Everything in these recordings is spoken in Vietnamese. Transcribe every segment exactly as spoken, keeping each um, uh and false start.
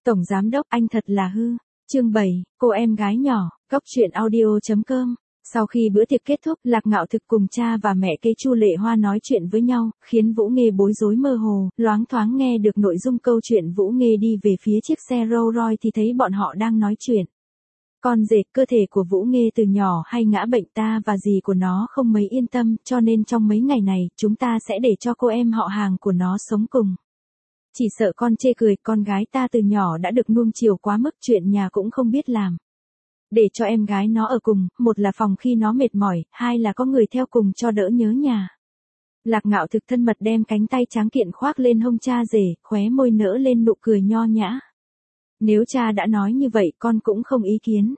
Tổng giám đốc anh thật là hư. Chương bảy, cô em gái nhỏ, góc truyện audio.com. Sau khi bữa tiệc kết thúc, Lạc Ngạo Thực cùng cha và mẹ kế Chu Lệ Hoa nói chuyện với nhau, khiến Vũ Nghê bối rối mơ hồ, loáng thoáng nghe được nội dung câu chuyện. Vũ Nghê đi về phía chiếc xe Rolls Royce thì thấy bọn họ đang nói chuyện. Con rể, cơ thể của Vũ Nghê từ nhỏ hay ngã bệnh, ta và dì của nó không mấy yên tâm, cho nên trong mấy ngày này, chúng ta sẽ để cho cô em họ hàng của nó sống cùng. Chỉ sợ con chê cười, con gái ta từ nhỏ đã được nuông chiều quá mức, chuyện nhà cũng không biết làm. Để cho em gái nó ở cùng, một là phòng khi nó mệt mỏi, hai là có người theo cùng cho đỡ nhớ nhà. Lạc Ngạo Thực thân mật đem cánh tay tráng kiện khoác lên hông cha rể, khóe môi nở lên nụ cười nho nhã. Nếu cha đã nói như vậy, con cũng không ý kiến.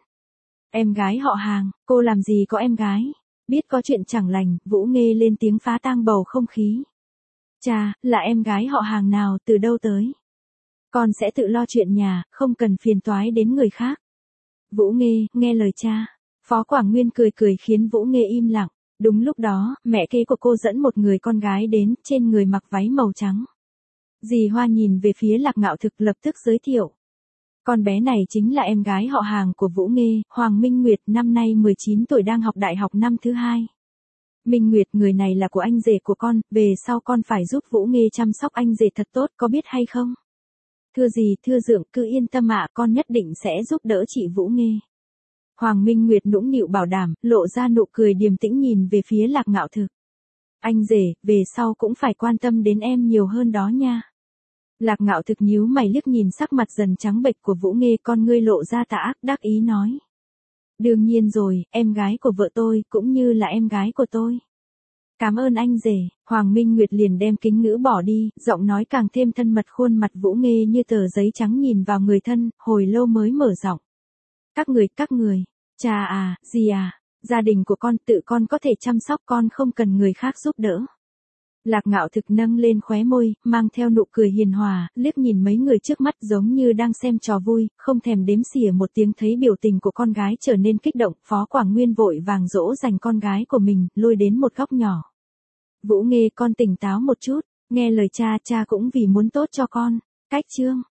Em gái họ hàng, cô làm gì có em gái? Biết có chuyện chẳng lành, Vũ Nghê lên tiếng phá tan bầu không khí. Cha, là em gái họ hàng nào, từ đâu tới? Con sẽ tự lo chuyện nhà, không cần phiền toái đến người khác. Vũ Nghê, nghe lời cha. Phó Quảng Nguyên cười cười khiến Vũ Nghê im lặng. Đúng lúc đó, mẹ kế của cô dẫn một người con gái đến, trên người mặc váy màu trắng. Dì Hoa nhìn về phía Lạc Ngạo Thực lập tức giới thiệu. Con bé này chính là em gái họ hàng của Vũ Nghê, Hoàng Minh Nguyệt, năm nay mười chín tuổi, đang học đại học năm thứ hai. Minh Nguyệt, người này là của anh rể của con, về sau con phải giúp Vũ Nghê chăm sóc anh rể thật tốt, có biết hay không? Thưa dì, thưa dượng, cứ yên tâm ạ, con nhất định sẽ giúp đỡ chị Vũ Nghê. Hoàng Minh Nguyệt nũng nịu bảo đảm, lộ ra nụ cười điềm tĩnh nhìn về phía Lạc Ngạo Thực. Anh rể, về sau cũng phải quan tâm đến em nhiều hơn đó nha. Lạc Ngạo Thực nhíu mày liếc nhìn sắc mặt dần trắng bệch của Vũ Nghê, con ngươi lộ ra tà ác, đắc ý nói. Đương nhiên rồi, em gái của vợ tôi, cũng như là em gái của tôi. Cảm ơn anh rể. Hoàng Minh Nguyệt liền đem kính ngữ bỏ đi, giọng nói càng thêm thân mật, khuôn mặt Vũ Nghê như tờ giấy trắng nhìn vào người thân, hồi lâu mới mở giọng. Các người, các người, cha à, dì à, gia đình của con, tự con có thể chăm sóc, con không cần người khác giúp đỡ. Lạc Ngạo Thực nâng lên khóe môi, mang theo nụ cười hiền hòa, liếc nhìn mấy người trước mắt giống như đang xem trò vui, không thèm đếm xỉa một tiếng. Thấy biểu tình của con gái trở nên kích động, Phó Quảng Nguyên vội vàng dỗ dành con gái của mình, lôi đến một góc nhỏ. Vũ Nghê, con tỉnh táo một chút, nghe lời cha, cha cũng vì muốn tốt cho con. Cách chương.